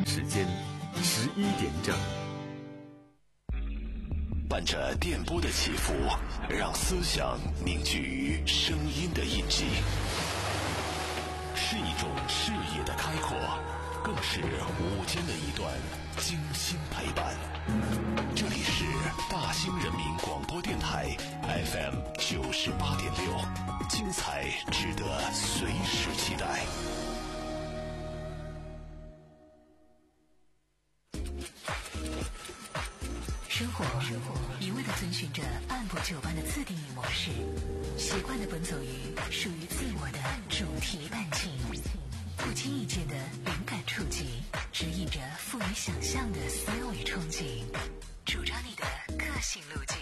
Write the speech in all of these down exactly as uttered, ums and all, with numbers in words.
时间十一点整。 伴着电波的起伏，让思想凝聚于声音的印记，是一种视野的开阔，更是午间的一段精心陪伴。这里是大兴人民广播电台 F M 九十八点六，精彩值得随时期待。 生活一味地遵循着按部就班的自定义模式，习惯地奔走于属于自我的主题伴境，不经意间的灵感触及，指引着富于想象的思维憧憬，主张你的个性路径。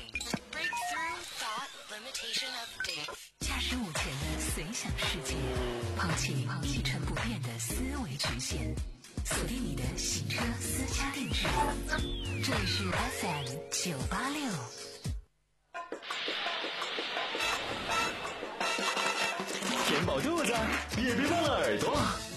驾驶午前的随想世界，抛弃一成不变的思维局限，锁定你的行车私家定制。这里是 F M 九八六。 填饱肚子，也别忘了耳朵。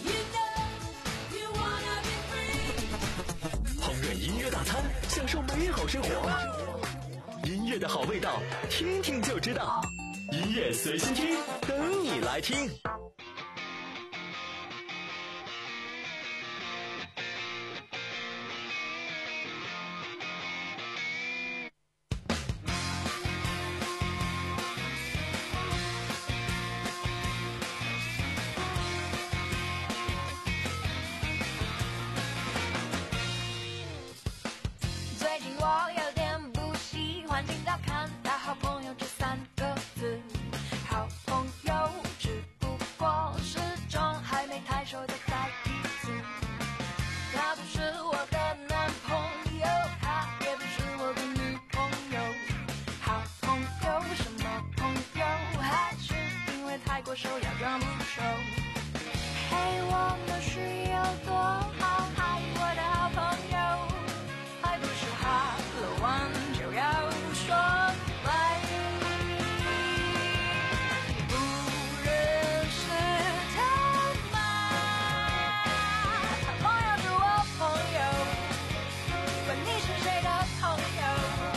烹饪音乐大餐，享受美好生活。音乐的好味道，听听就知道。音乐随心听，等你来听。 最近我有点不喜欢听到看到好朋友这三个字，好朋友只不过是种还没太熟的代替词。他不是我的男朋友，他也不是我的女朋友。好朋友什么朋友？还是因为太过熟要装不熟？嘿，我们是有多好？嗨，我的好朋友，还不是哈了完就要说拜。你不认识他吗？他朋友是我朋友，管你是谁的朋友。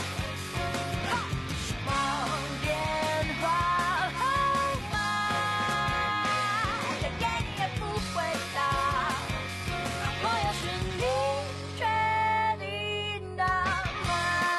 什么电话号码，打给你也不回答。好朋友是你决定的吗？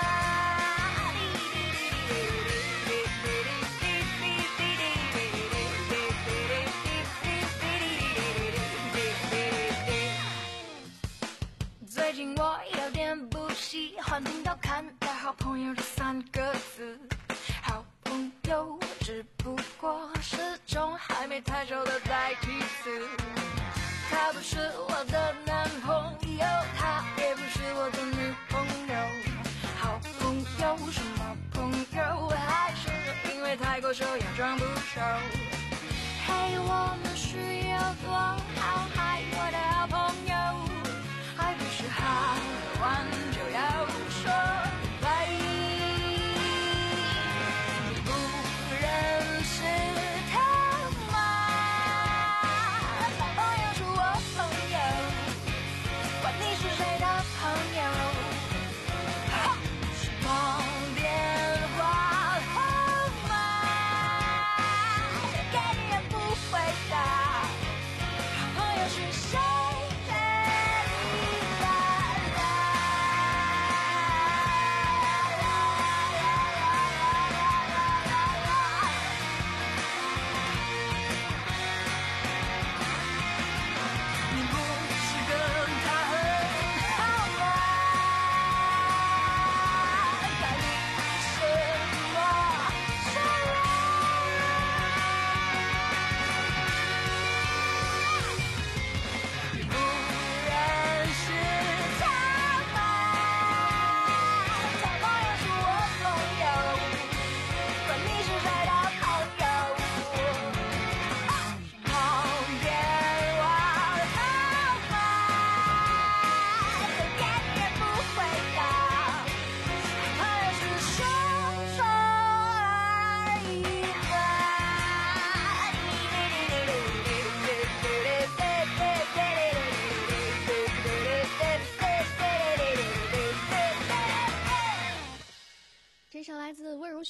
最近我有点不喜欢听到看到好朋友这三个字，好朋友只不过是种还没太熟的代替词。他不是我的男朋友，他也不是我的女朋友。好朋友什么朋友？还是因为太过熟要装不熟？嘿，我们是有多好？嗨，我的好朋友，还不是哈完就要说拜。你不认识他吗？好朋友是我朋友，管你是谁的朋友。哈，什么电话号码，打给你也不回答。好朋友是谁？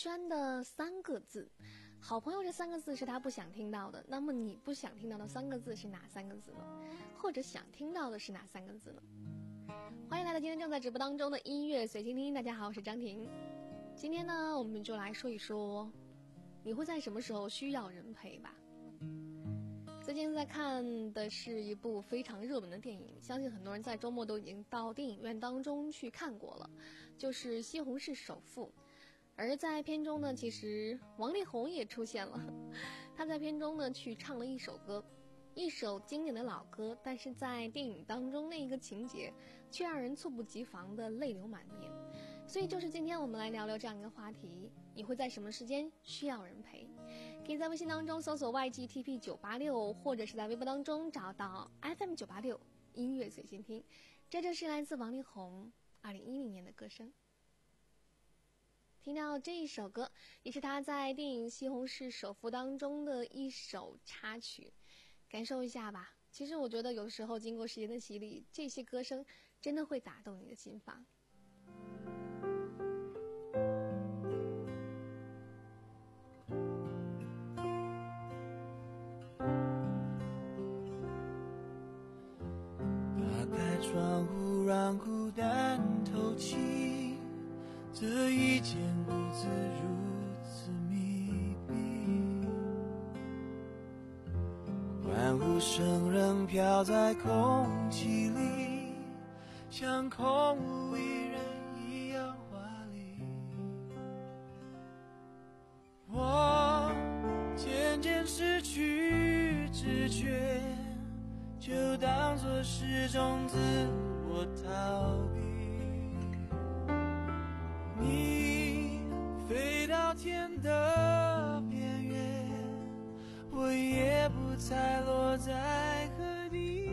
轩的三个字，好朋友这三个字是他不想听到的，那么你不想听到的三个字是哪三个字呢？或者想听到的是哪三个字呢？欢迎来到今天正在直播当中的音乐随心听，大家好，我是张婷。今天呢，我们就来说一说，你会在什么时候需要人陪吧？最近在看的是一部非常热门的电影，相信很多人在周末都已经到电影院当中去看过了，就是《西红柿首富》。而在片中呢，其实王力宏也出现了，他在片中呢去唱了一首歌，一首经典的老歌，但是在电影当中那一个情节却让人猝不及防的泪流满面。所以就是今天我们来聊聊这样一个话题，你会在什么时间需要人陪？可以在微信当中搜索 Y G T P 九八六， 或者是在微博当中找到 F M 九八六 音乐随心听。这就是来自王力宏二零一零年的歌声。听到这一首歌，也是他在电影《西红柿首富》当中的一首插曲，感受一下吧。其实我觉得有时候经过时间的洗礼，这些歌声真的会打动你的心房。 打开窗户让孤单透气，这一间屋子如此密闭，欢呼声仍飘在空气里，像空无一人一样华丽。我渐渐失去知觉，就当作是种自我逃避。你飞到天的边缘，我也不再落在何地。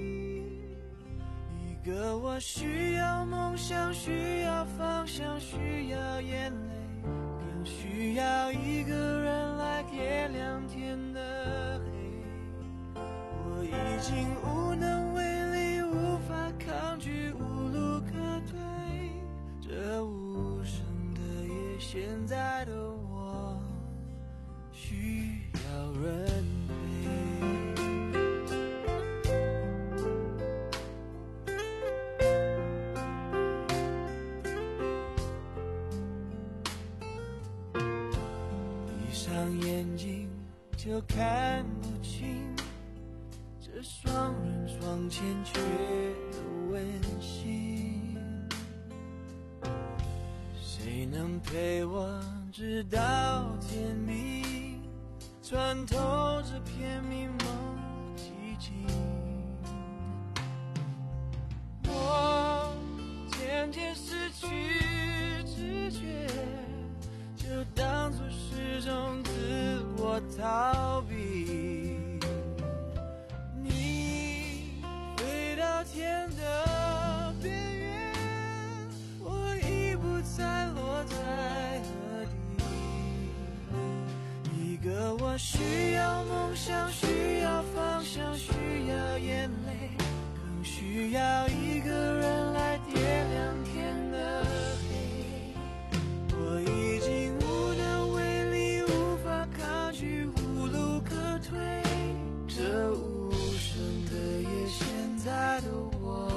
一个我需要梦想，需要方向，需要眼泪，更需要一个人来点亮天的黑。我已经无能为力，无法抗拒，无路可退，这无声的夜，现在的我需要人陪。闭上眼睛就看不清这双人床欠缺的温馨，谁能陪我直到天明，穿透这片迷蒙寂静。我渐渐失去知觉，就当作是种自我逃避。你飞到天的边缘，我已不再落在何地。一个我需要梦想，需要方向，需要眼泪，更需要一个人来点亮天的黑。我已经无能为力，无法抗拒，无路可退，这无声的夜，现在的我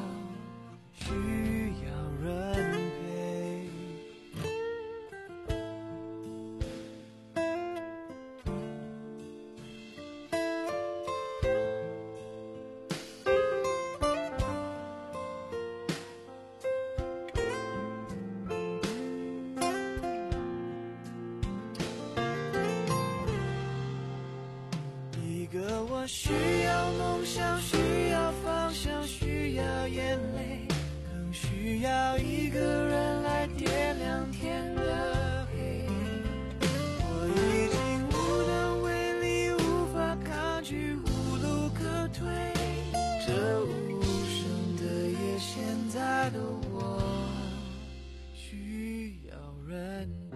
需要人陪。一个我需要梦想，需要方向，需要眼泪，更需要一个人来点亮天的黑。我已经无能为力，无法抗拒，无路可退，这无声的夜，现在的我需要人陪。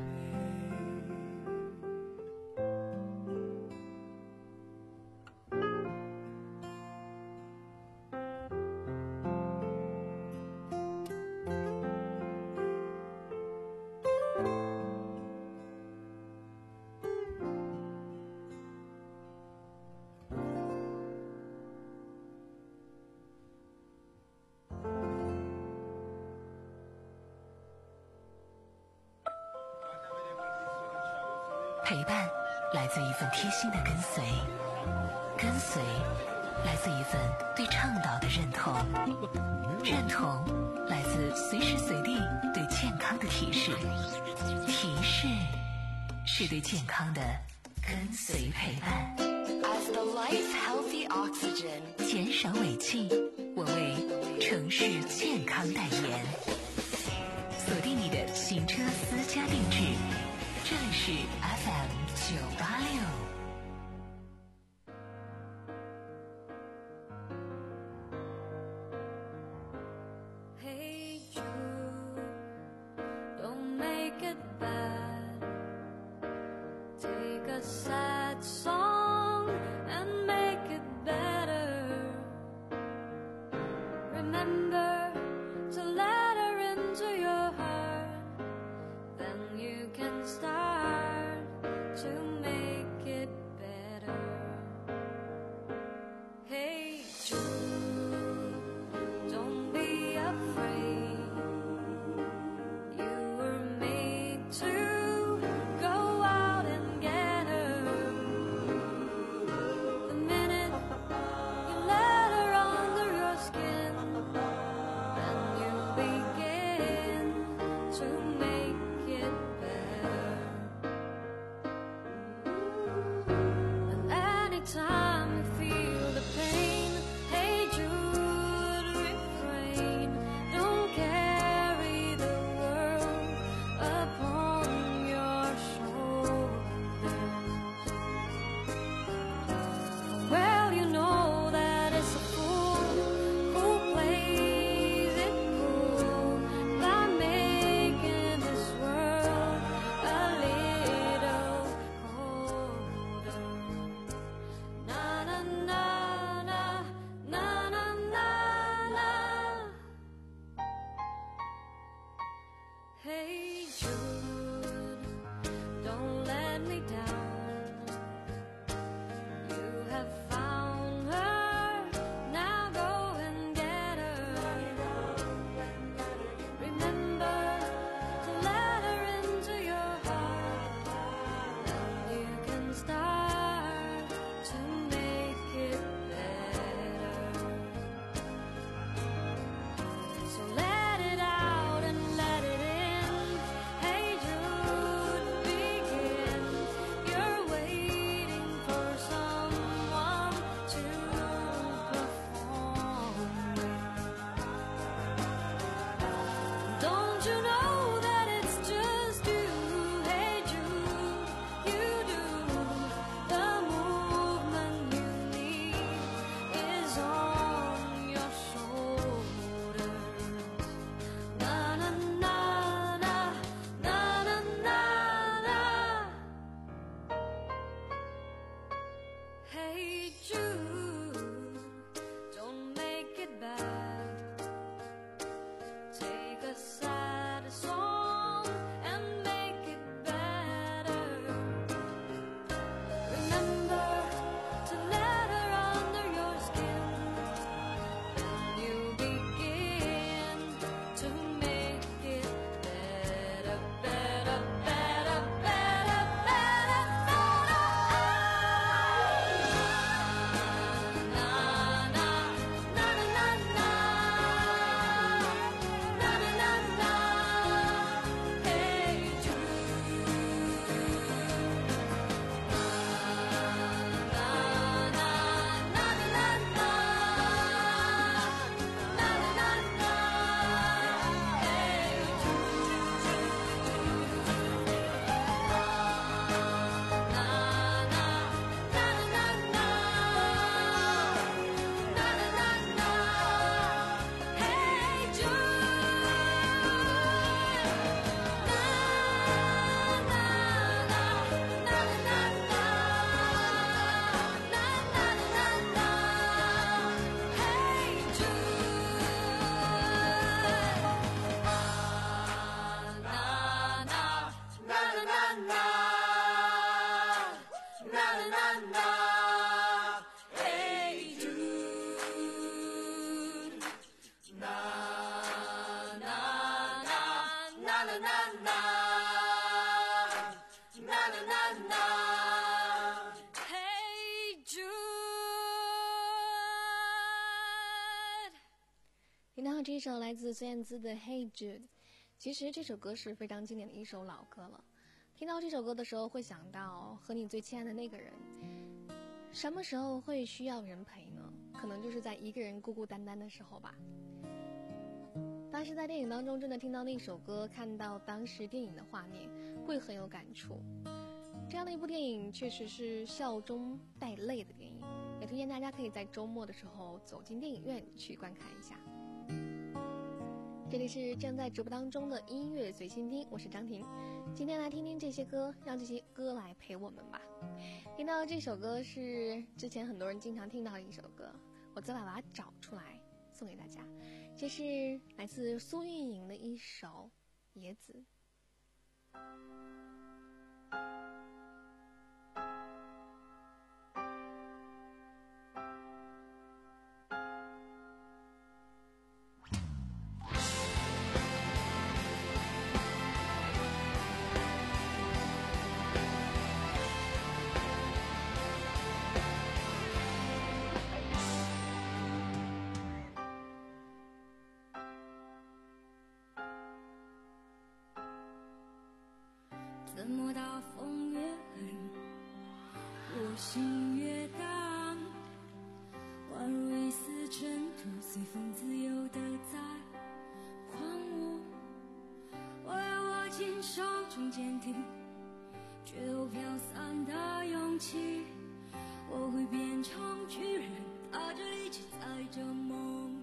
陪伴来自一份贴心的跟随，跟随来自一份对倡导的认同，认同来自随时随地对健康的提示，提示是对健康的跟随陪伴。 As the light's healthy oxygen， 减少尾气，我为城市健康代言。锁定你的行车私家定制，这里是 F M 九八六。 Be 听到这一首来自孙燕姿的 Hey Jude， 其实这首歌是非常经典的一首老歌了。听到这首歌的时候会想到和你最亲爱的那个人，什么时候会需要人陪呢？可能就是在一个人孤孤单单的时候吧。当时在电影当中真的听到那首歌，看到当时电影的画面，会很有感触。这样的一部电影确实是笑中带泪的电影，也推荐大家可以在周末的时候走进电影院去观看一下。这里是正在直播当中的音乐随心听，我是张婷。今天来听听这些歌，让这些歌来陪我们吧。听到这首歌是之前很多人经常听到的一首歌，我再把它找出来送给大家。这是来自苏运莹的一首《野子》。 怎么大风越狠，我心越荡，宛如一丝尘土，随风自由地在狂舞。我要握紧手中坚定，却又飘散的勇气。我会变成巨人，踏着力气载着梦。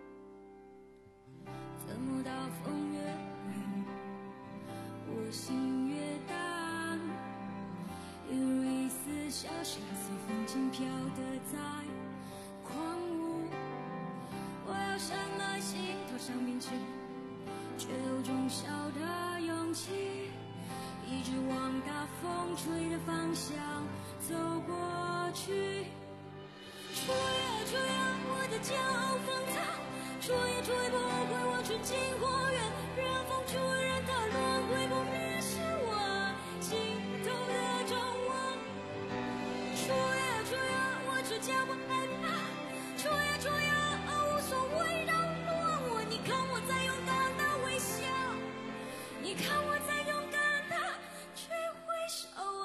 怎么大风越狠，我心越淡，犹如一丝小沙随风轻飘的在狂舞。我要什么心头上面去，却有种小的勇气，一直往大风吹的方向走过去。吹啊吹啊，我的骄傲放荡，吹也吹不回我纯净花园，任风吹任它轮回不灭，是我尽头的张望。吹啊吹啊，我只叫不害怕，吹啊吹啊，无所谓扰乱我。你看我在勇敢的微笑，你看我在勇敢的去挥手啊。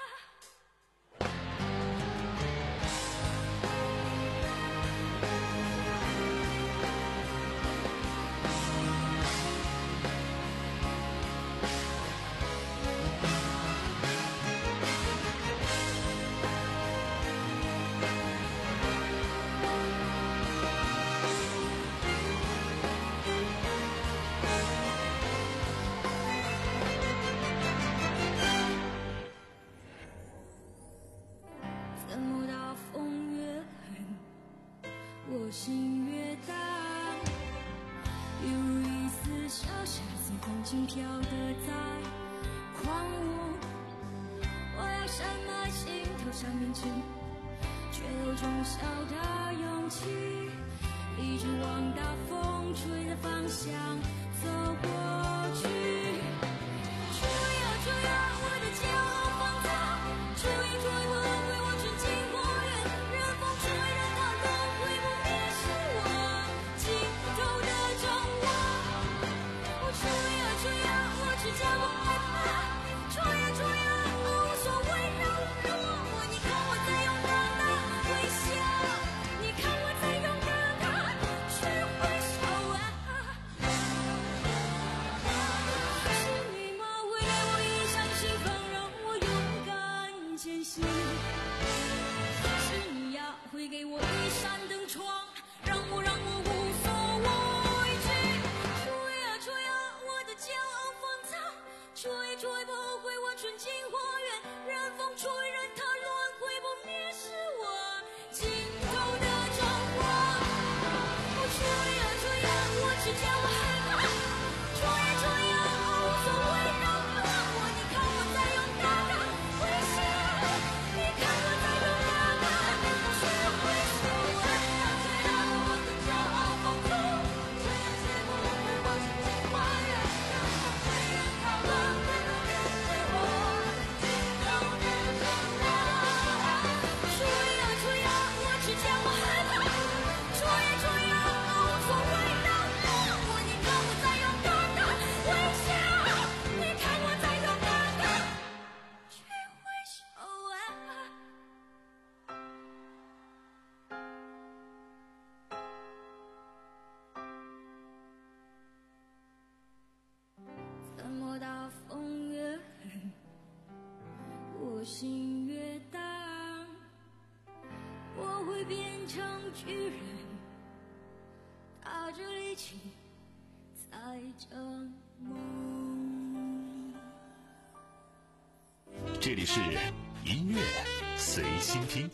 怎么大风越狠，我心越淡，犹如一丝小沙随风轻飘的在狂舞。我要什么心头上面去，却有种小的勇气，一直往大风吹的方向走过去。吹啊吹啊，我的骄傲放荡，吹也吹不回我纯净花园，任风吹任它轮回不灭，是我尽头的张望。我吹啊吹啊，我只叫不害怕，吹啊吹啊，无所谓扰乱我。你看我在勇敢的微笑，你看我在勇敢的去挥手啊。是你吗？会给我一扇心房，让我勇敢前行。是你呀，会给我一扇灯窗，让我让我无所畏惧。吹啊吹啊，我的骄傲放荡，吹也吹不回我纯净花园，任风吹任它轮回不灭，是我尽头的张望。我吹啊吹啊，我只叫我害怕，吹啊吹啊，无所谓扰乱我。你看我在勇敢的微笑，你看我在勇敢的去挥手啊。吹啊我的骄傲放纵，吹也吹不回我纯净花园，任风吹任它轮回不灭，是我尽头的张望。吹啊吹啊，我只叫我害怕，吹啊吹啊，无所谓扰乱成巨人，踏着力气载着梦。 这里是音乐随心听。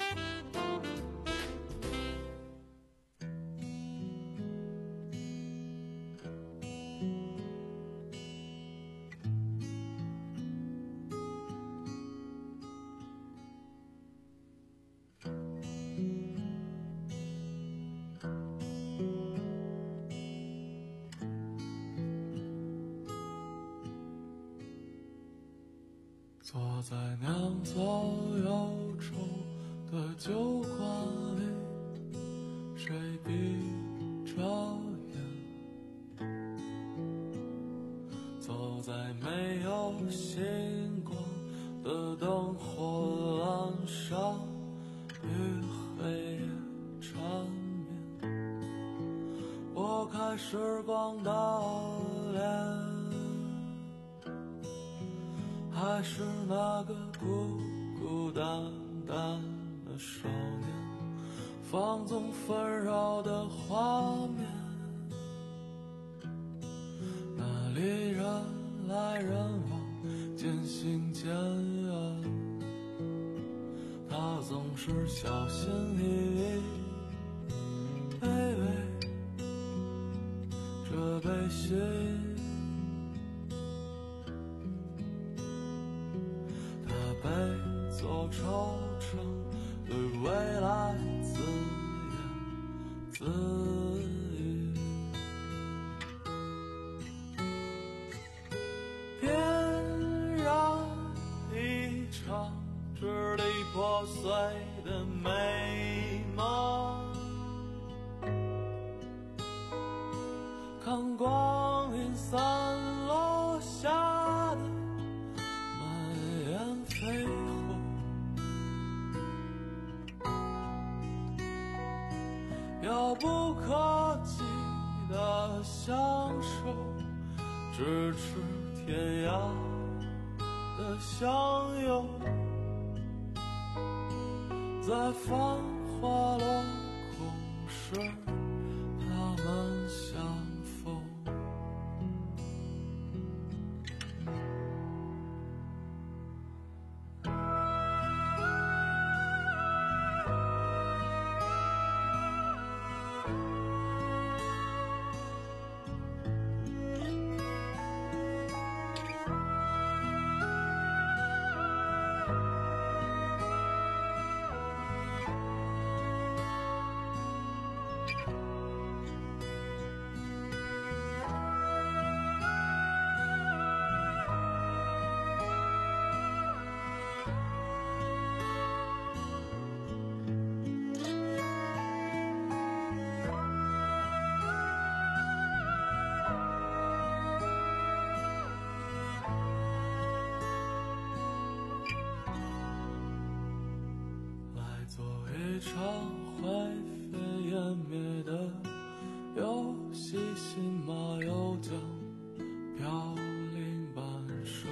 坐在酿造忧愁的酒馆里，谁闭着眼？走在没有星光的灯火阑珊，与黑夜缠绵，拨开时光的脸，还是那个孤孤单单的少年，放纵纷扰的画面，那里人来人往，渐行渐远，他总是小心翼翼微微这杯心，走惆怅，对未来自言自语，点燃一场支离破碎的美梦，看光阴散落下的满眼飞火，遥不可及的相守，咫尺天涯的相拥，在繁华落空时他们相逢。一场灰飞烟灭的游戏，信马由缰，飘零半生。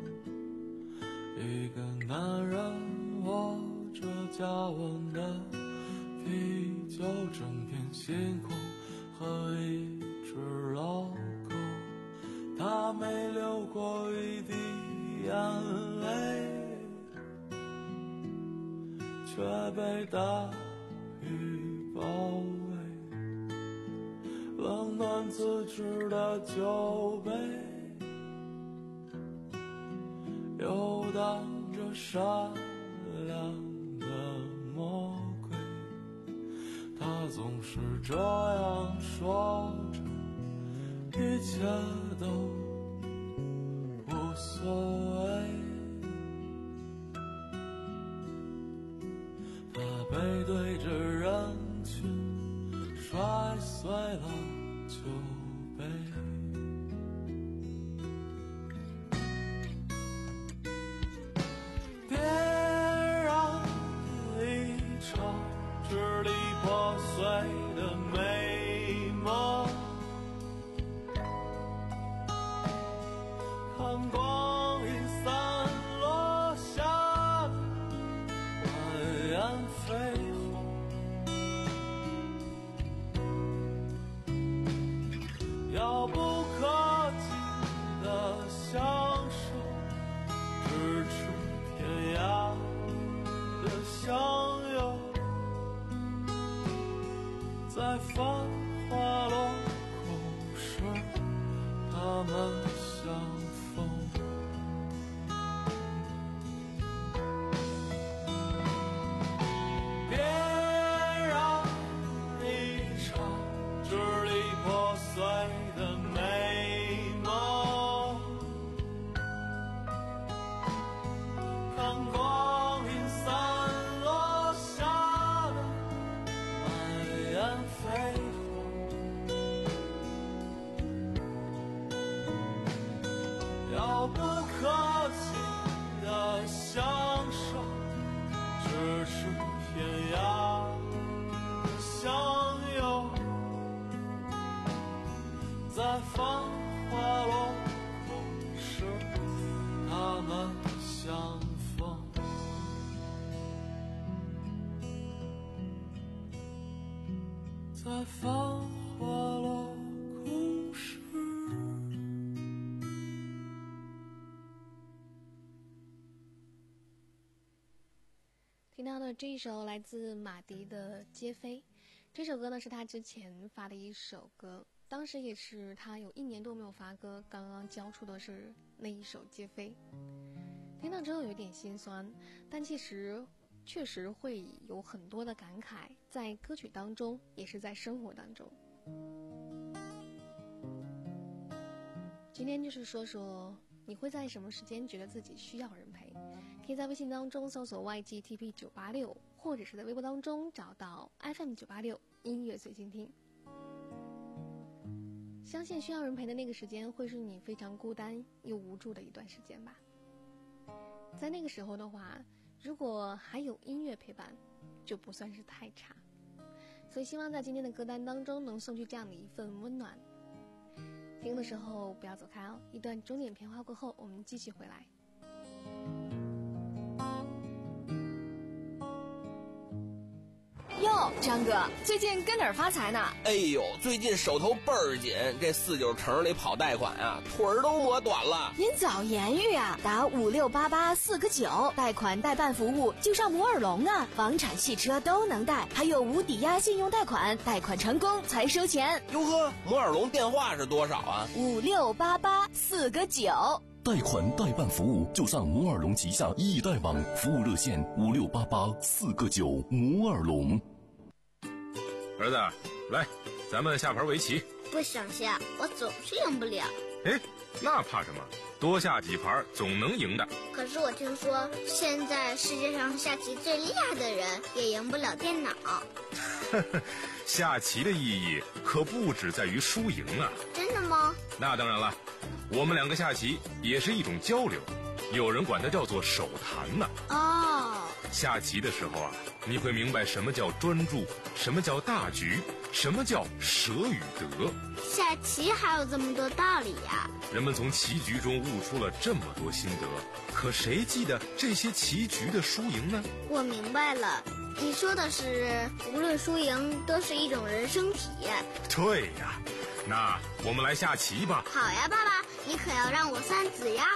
一个男人握着加温的啤酒，整片星空和一只老狗，他没流过一滴眼泪，却被大雨包围，冷暖自知的酒杯游荡着善良的魔鬼，他总是这样说着，一切都无所谓，背对着人群摔碎了酒杯，点燃一场支离破碎的美梦，看光阴散落下的满眼绯红， 我不客气的享受，咫尺天涯的相拥，在繁华落空时，他们相逢。在繁华落空时。 听到的这一首来自马迪的《皆非》，这首歌呢是他之前发的一首歌，当时也是他有一年多没有发歌，刚刚交出的是那一首《皆非》。听到之后有点心酸，但其实确实会有很多的感慨，在歌曲当中，也是在生活当中。今天就是说说你会在什么时间觉得自己需要人陪，可以在微信当中搜索 Y G T P 九八六， 或者是在微博当中找到 F M 九八六 音乐随心听。相信需要人陪的那个时间会是你非常孤单又无助的一段时间吧。在那个时候的话，如果还有音乐陪伴，就不算是太差。所以希望在今天的歌单当中能送去这样的一份温暖。听的时候不要走开哦，一段钟点片花过后，我们继续回来。 哟，张哥，最近跟哪儿发财呢？ 哎呦，最近手头倍儿紧，这四九城里跑贷款啊，腿儿都磨短了。 您早言语啊，打五六八八四个九，贷款代办服务就上摩尔龙啊，房产、汽车都能贷，还有无抵押信用贷款，贷款成功才收钱。 哟呵，摩尔龙电话是多少啊？ 五六八八四个九。 贷款代办服务就上摩尔龙旗下易贷网，服务热线五六八八四个九。摩尔龙。 儿子，来，咱们下盘围棋。 不想下，我总是赢不了。 哎，那怕什么？多下几盘总能赢的。 可是我听说，现在世界上下棋最厉害的人也赢不了电脑。 下棋的意义可不只在于输赢啊。 真的吗？ 那当然了，我们两个下棋也是一种交流，有人管它叫做手谈呢。 哦， 下棋的时候啊，你会明白什么叫专注，什么叫大局，什么叫舍与得。 下棋还有这么多道理呀！ 人们从棋局中悟出了这么多心得，可谁记得这些棋局的输赢呢？ 我明白了，你说的是无论输赢都是一种人生体验。 对呀，那我们来下棋吧。 好呀，爸爸，你可要让我三子呀。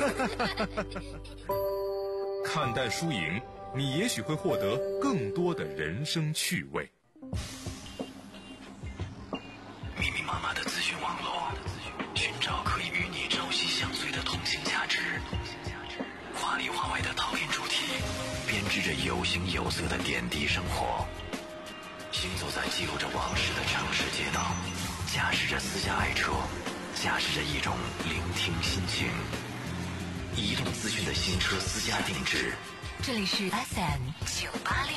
看淡输赢，你也许会获得更多的人生趣味。 密密麻麻的资讯网络，寻找可以与你朝夕相随的同性价值，华里华外的陶冶主题，编织着有形有色的点滴生活。行走在记录着往事的城市街道，驾驶着私家爱车，驾驶着一种聆听心情。移动资讯的新车私家定制， 这里是 F M 九八六。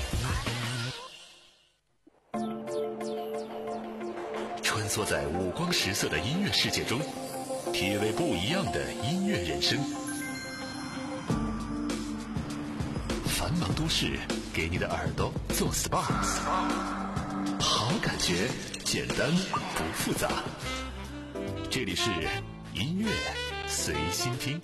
穿梭在五光十色的音乐世界中，体味不一样的音乐人生。繁忙都市给你的耳朵做 S P A， 好感觉，简单不复杂。这里是音乐随心听。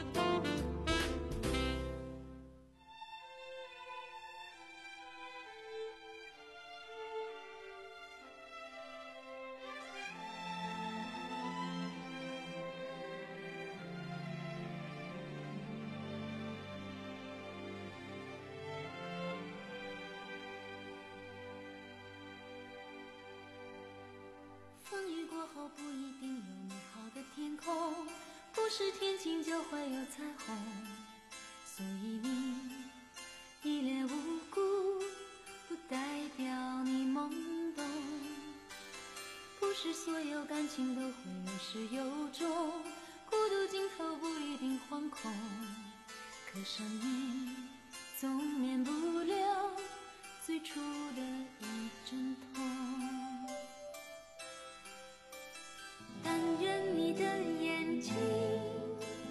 风雨过后不一定有美好的天空，不是天晴就会有彩虹，所以你一脸无辜不代表你懵懂，不是所有感情都会有始有终，孤独尽头不一定惶恐，可生命总免不了最初的一阵痛。但愿你的眼睛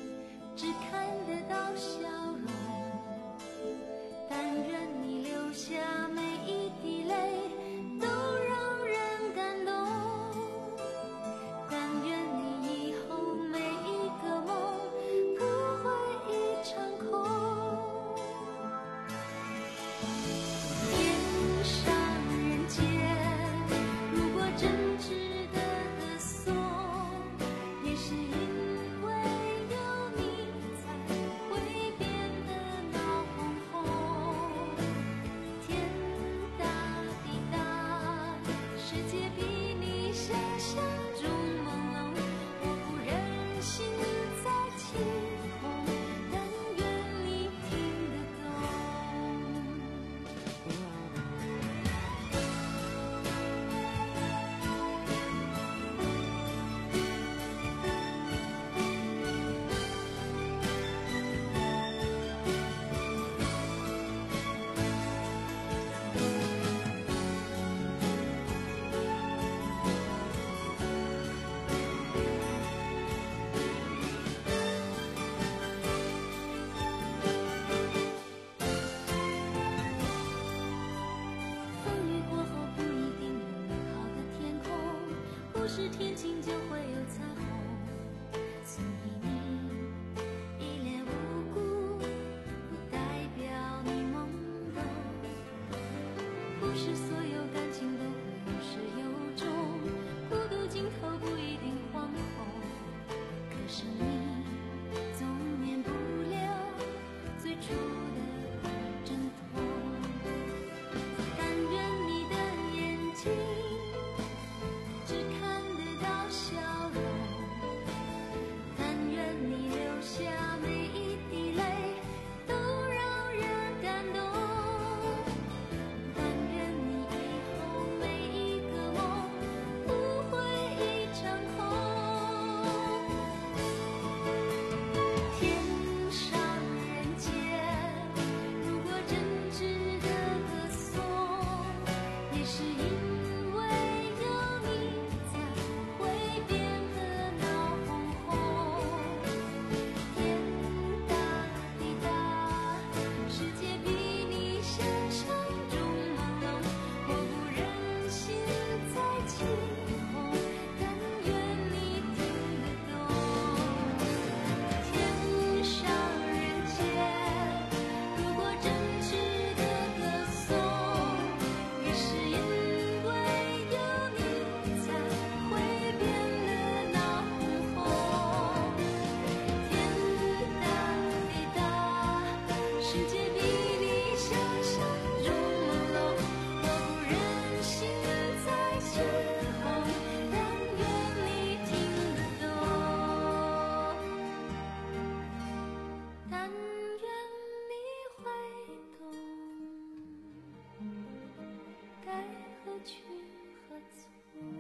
是天晴就会有彩虹，所以你一脸无辜，不代表你懵懂。不是所有感情都会有始有终，孤独尽头不一定惶恐。可是你总免不了最初的阵痛。但愿你的眼睛只看得到笑容，但愿你流下每一滴泪都让人感动，但愿你以后每一个梦不会一场空。天上人间，如果真值得歌颂，也是因为有你才会变得闹哄哄。天大地大，世界比你想象中朦胧，我不忍心再起哄，但愿你听得懂。天上人间，如果真值得歌颂，也是因为有你才会变得闹哄哄。天大地大，世界比你想象中朦胧，我不忍心再起哄，但愿你听得懂，但愿你会懂，该何去何从。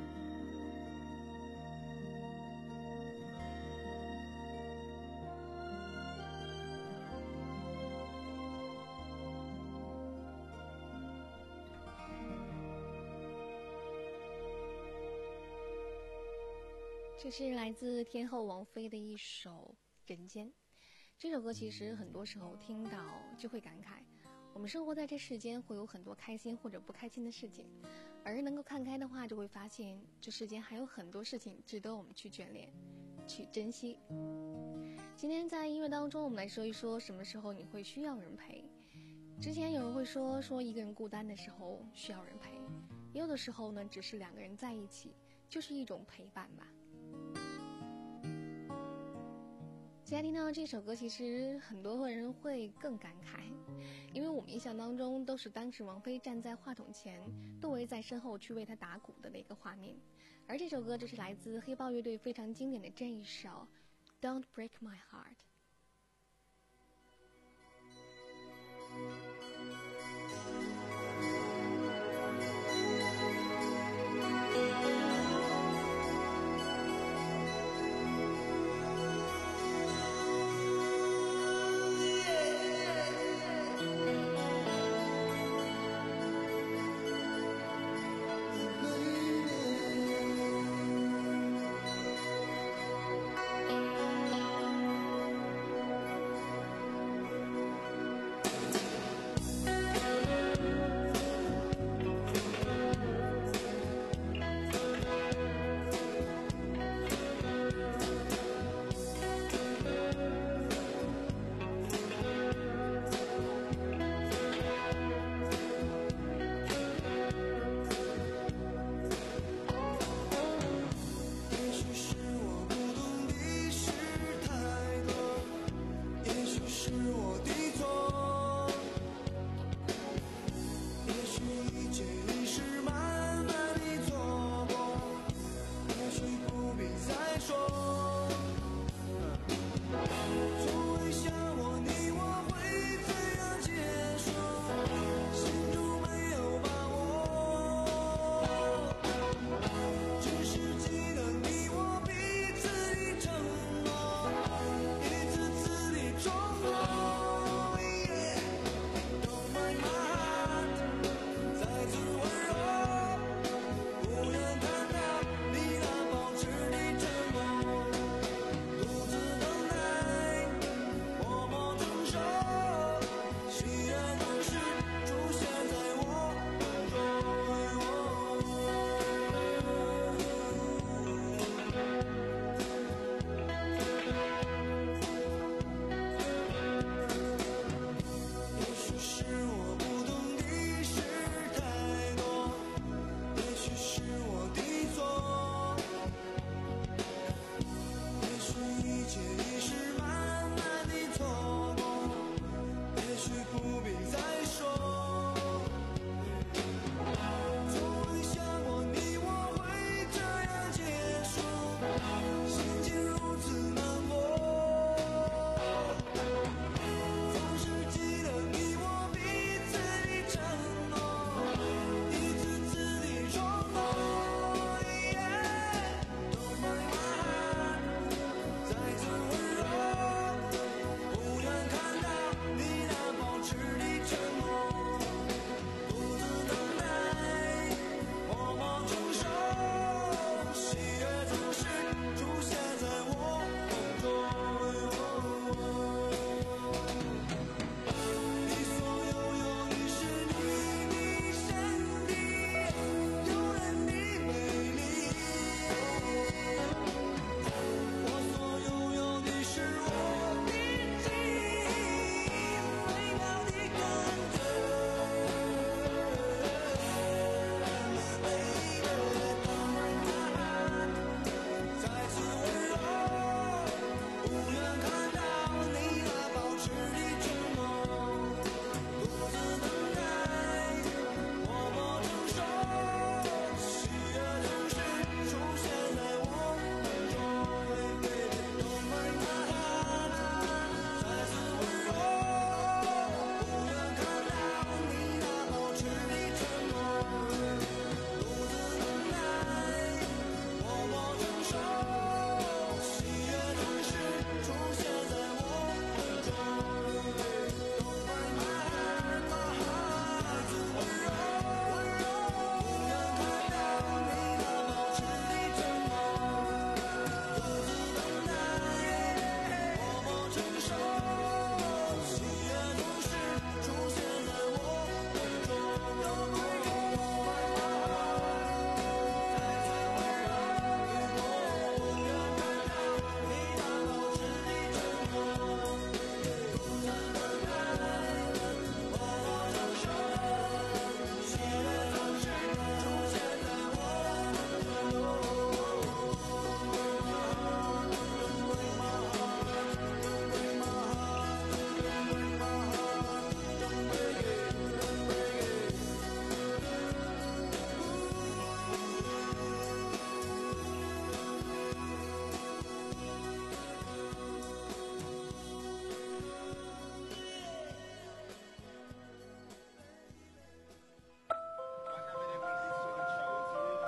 这是来自天后王菲的一首《人间》。这首歌其实很多时候听到就会感慨，我们生活在这世间会有很多开心或者不开心的事情，而能够看开的话，就会发现这世间还有很多事情值得我们去眷恋，去珍惜。今天在音乐当中，我们来说一说什么时候你会需要人陪。之前有人会说说一个人孤单的时候需要人陪，也有的时候呢，只是两个人在一起就是一种陪伴吧。现在听到这首歌，其实很多人会更感慨，因为我们印象当中都是当时王菲站在话筒前，窦唯在身后去为她打鼓的那个画面。而这首歌就是来自黑豹乐队非常经典的这一首 Don't Break My Heart。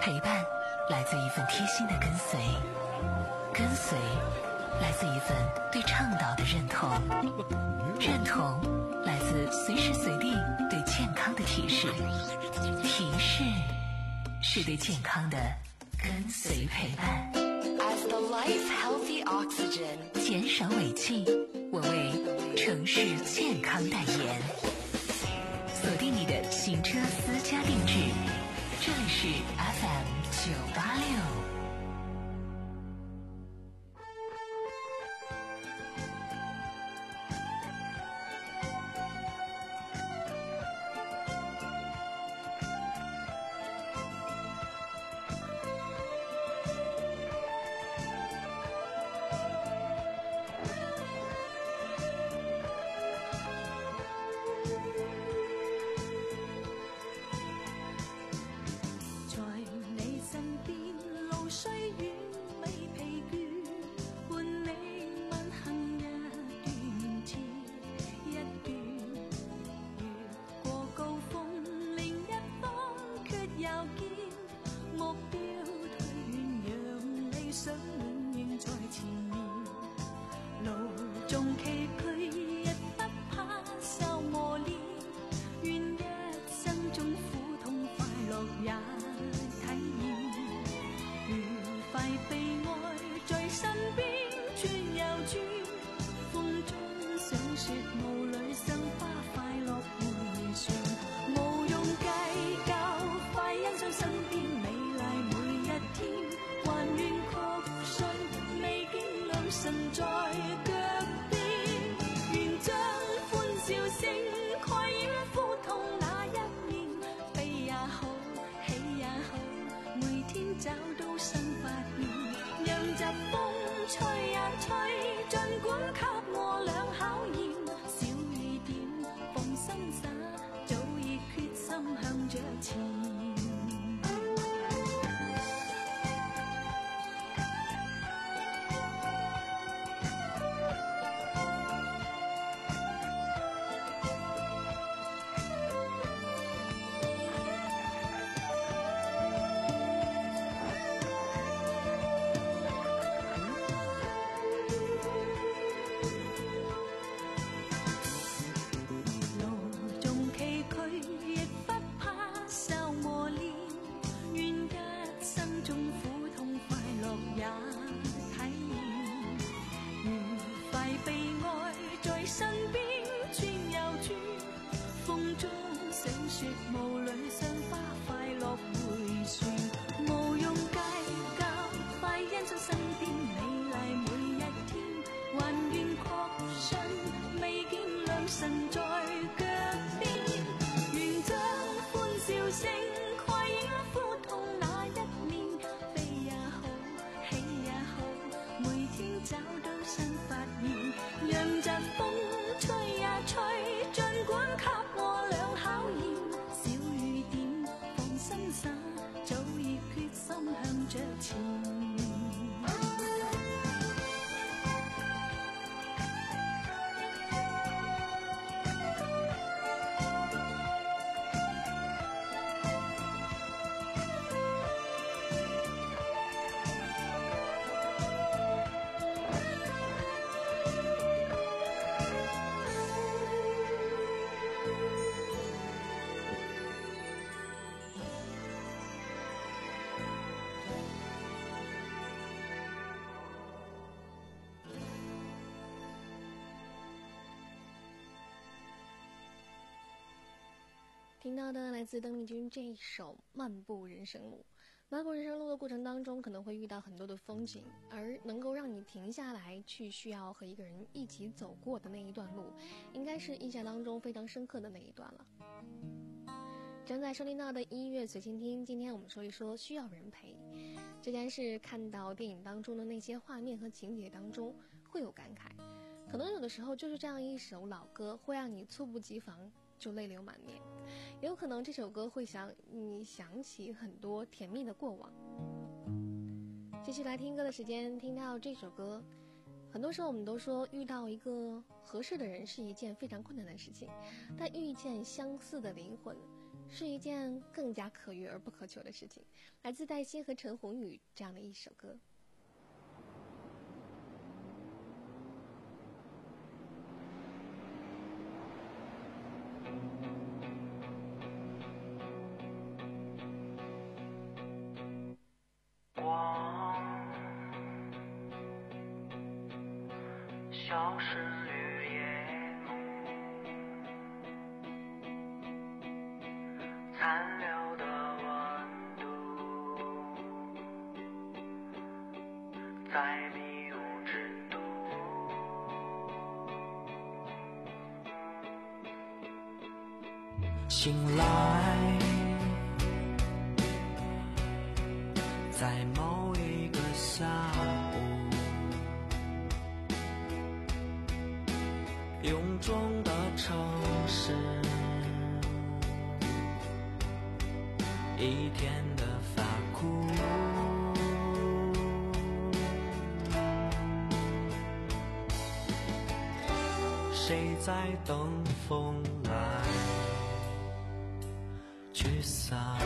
陪伴来自一份贴心的跟随，跟随来自一份对倡导的认同，认同来自随时随地对健康的提示，提示是对健康的跟随陪伴。 As the life's healthy oxygen， 减少尾气，我为城市健康代言。锁定你的行车私家定制，这里是 F M 九八六。 听到的来自邓丽君这一首《漫步人生路》。漫步人生路的过程当中，可能会遇到很多的风景，而能够让你停下来去需要和一个人一起走过的那一段路，应该是印象当中非常深刻的那一段了。正在收听到的音乐随心听，今天我们说一说需要人陪。这件事看到电影当中的那些画面和情节当中会有感慨，可能有的时候就是这样一首老歌会让你猝不及防就泪流满面，也有可能这首歌会想你想起很多甜蜜的过往。继续来听歌的时间，听到这首歌，很多时候我们都说遇到一个合适的人是一件非常困难的事情，但遇见相似的灵魂是一件更加可遇而不可求的事情。来自戴鑫和陈鸿宇这样的一首歌。 光消失于夜幕，残留的温度在迷雾之都，醒来在某一个下午，臃肿的城市，一天的发苦，谁在等风来驱散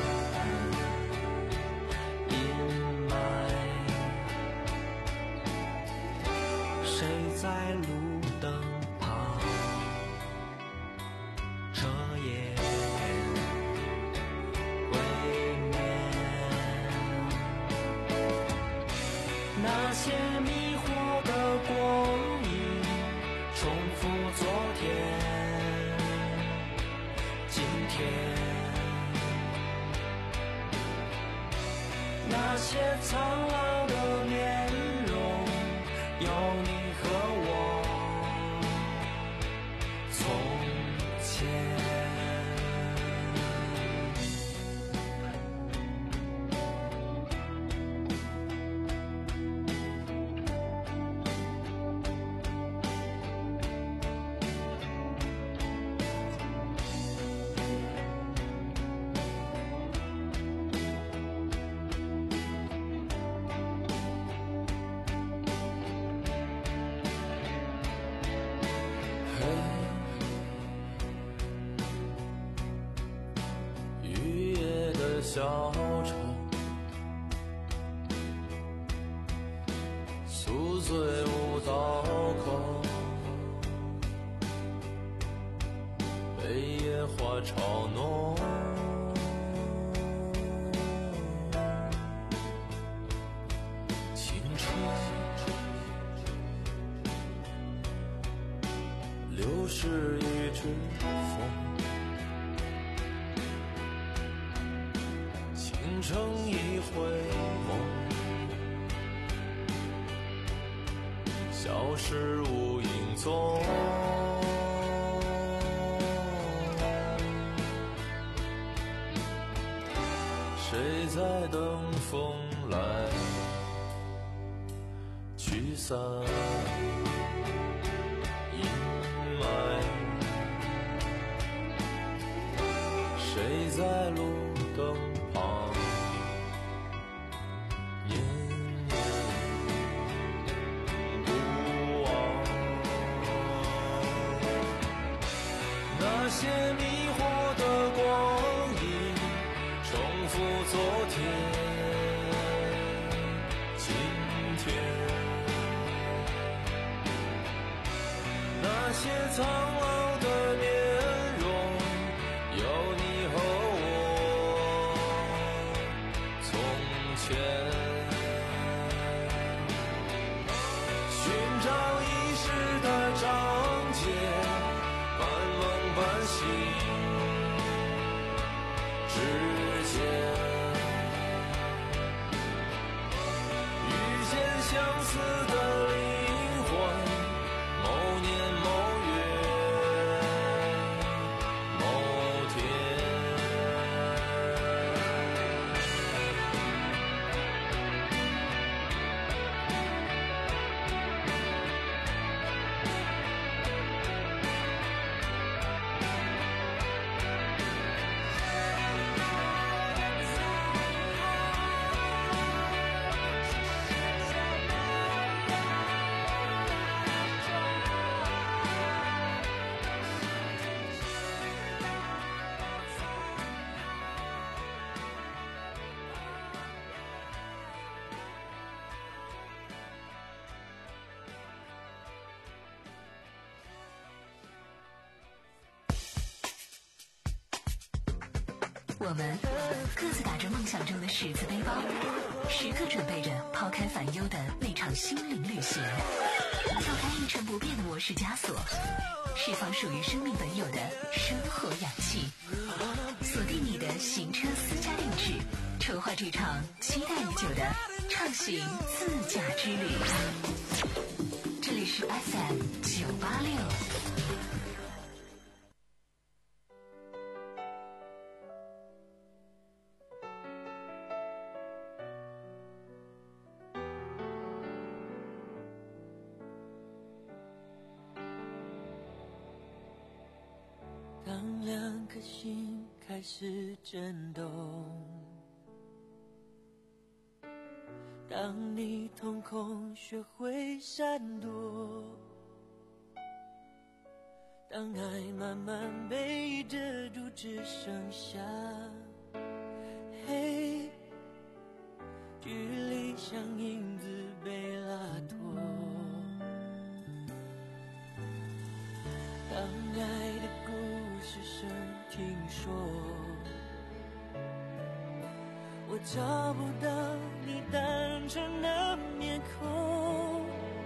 阴霾？谁在路灯旁彻夜未眠？那些迷惑的光影重复昨天今天，那些苍老的面容有你和我从前。雨夜的小城，宿醉无刀口，被野花嘲弄，青春流逝一只风，成一回梦，消失无影踪。谁在等风来驱散阴霾？谁在路灯旁念念不忘？那些迷惑的光影重复昨天今天，那些苍老的面容有你和我从前，寻找遗失的章节，半梦半醒之间，遇见相似的灵魂，某年某月某天。 我们各自打着梦想中的十字背包，时刻准备着抛开烦忧的那场心灵旅行，跳开一成不变的模式枷锁，释放属于生命本有的生活氧气，锁定你的行车私家定制，筹划这场期待已久的畅行自驾之旅。这里是 F M 九八六。 当两颗心开始震动，当你瞳孔学会闪躲，当爱慢慢被遮住，只剩下黑，距离像影子被拉脱。当爱的故事声听说，我找不到你单纯的面孔。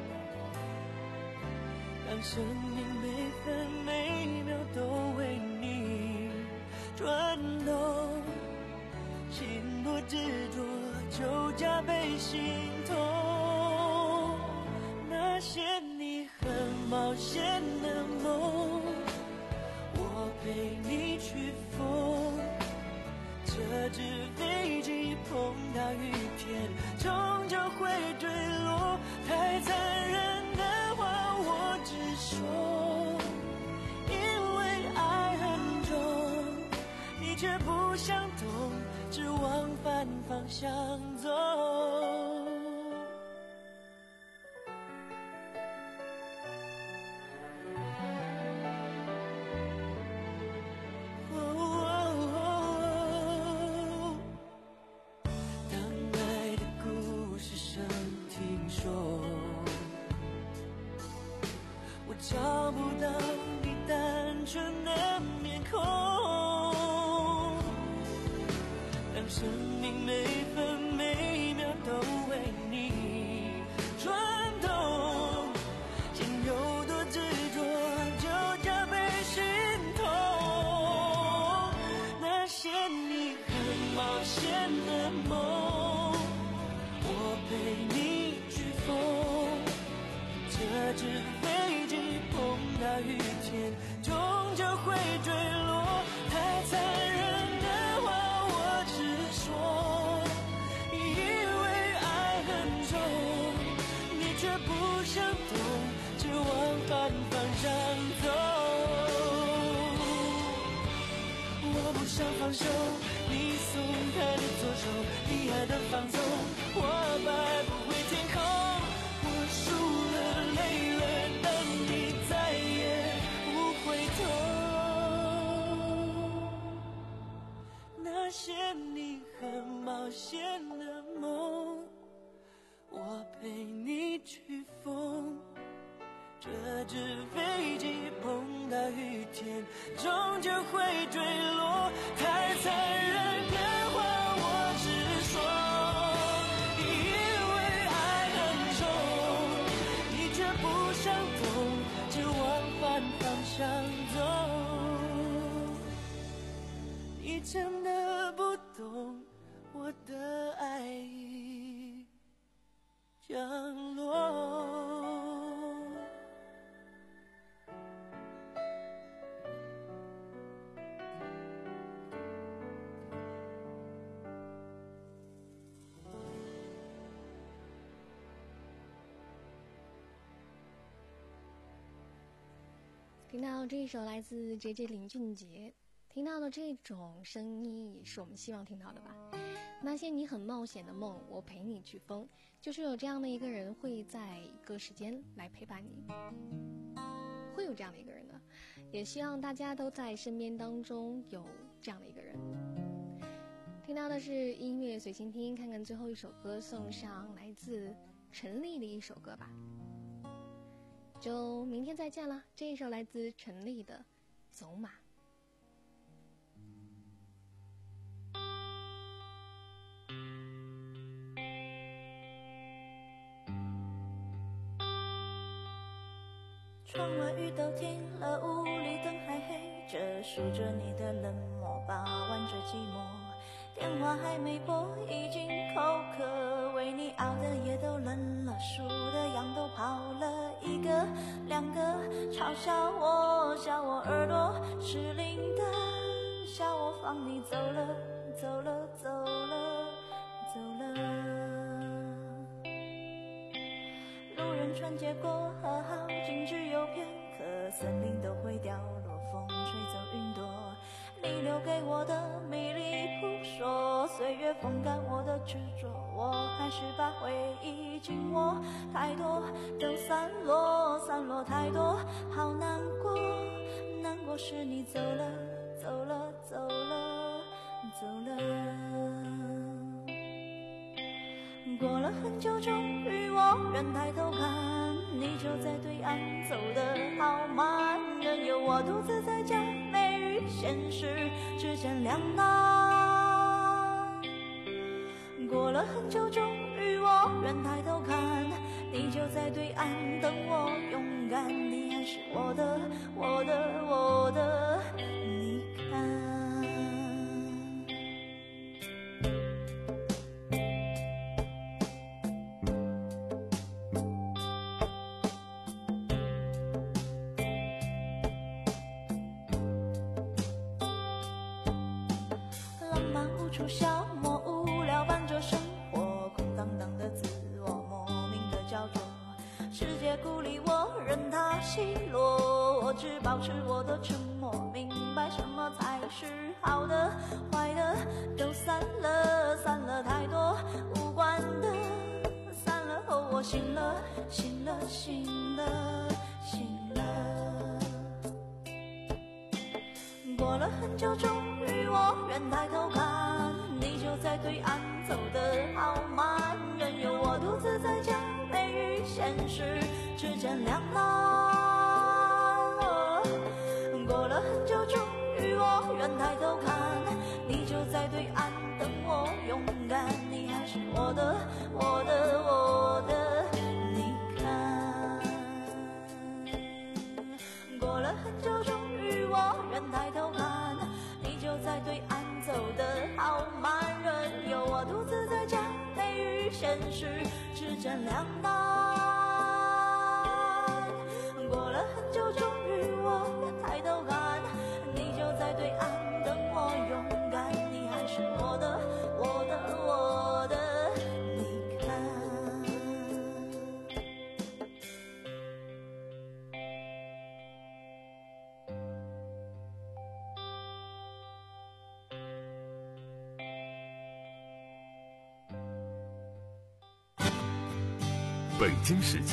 当生命每分每秒都为你转动，心多执着就加倍心痛。那些你很冒险的梦，我陪你去疯。这只飞机碰到雨天，终究会坠落。太残忍的话我只说，因为爱很重，你却不想懂，只往反方向走。找不到你单纯的面孔，当生命每分每秒都为你转动，心有多执着就加倍心痛。那些你很冒险的梦，我陪你去疯。这只飞机碰到雨天，终究会坠落。太残忍的话我只说，因为爱很重，你却不想懂，只往反方向走。我不想放手，你松开的左手，你爱的放纵，我摆不回天空。我输了，累了，但你再也不回头。那些你很冒险的梦，我陪你去疯。这只飞机碰到雨天，终究会坠落。太残忍的话我只说，因为爱很重，你却不想懂，只往反方向走。你真的不懂我的爱已降落。 听到这一首来自 J J 林俊杰，听到的这种声音也是我们希望听到的吧。那些你很冒险的梦，我陪你去疯，就是有这样的一个人会在一个时间来陪伴你，会有这样的一个人的，也希望大家都在身边当中有这样的一个人。听到的是音乐随心听，看看最后一首歌送上来自陈粒的一首歌吧，就明天再见了。这一首来自陈粒的《走马》。 窗外雨都停了，屋里灯还黑着，数着你的冷漠，把玩着寂寞。电话还没拨，已经口渴，为你熬的夜都冷了，数的羊都跑了，一个两个，嘲笑我，笑我耳朵失灵的，笑我放你走了，走了，走了，走了。路人穿街过河，好景只有片刻，森林都会掉落，风吹走云朵。你留给我的迷离扑朔，岁月风干我的执着，我还是把回忆紧握，太多都散落，散落太多，好难过，难过是你走了，走了，走了，走了。过了很久，终于我人抬头看，你就在对岸，走得好慢，任由我独自在家，美与现实之间两难。过了很久，终于我人抬头看，你就在对岸等我勇敢，你还是我的，我的，我的，你看。处消磨无聊伴着生活，空荡荡的自我莫名的焦灼，世界孤立我任它奚落，我只保持我的沉默，明白什么才是好的，坏的都散了，散了太多无关的，散了后我醒了，醒了，醒了，醒了。过了很久，终于我人抬头看，你就在对岸，走得好慢，任由我独自在家，美与现实之间两难。过了很久，终于我人抬头看，你就在对岸等我勇敢，你还是我的，我的，我的，你看。过了很久，终于我人抬头看，你就在对岸，走得好慢，任由我独自在家，美与现实之间两难。过了很久，终于我人抬头看，你就在对岸等我勇敢，你还是我的，我的，我的，你看。 北京时间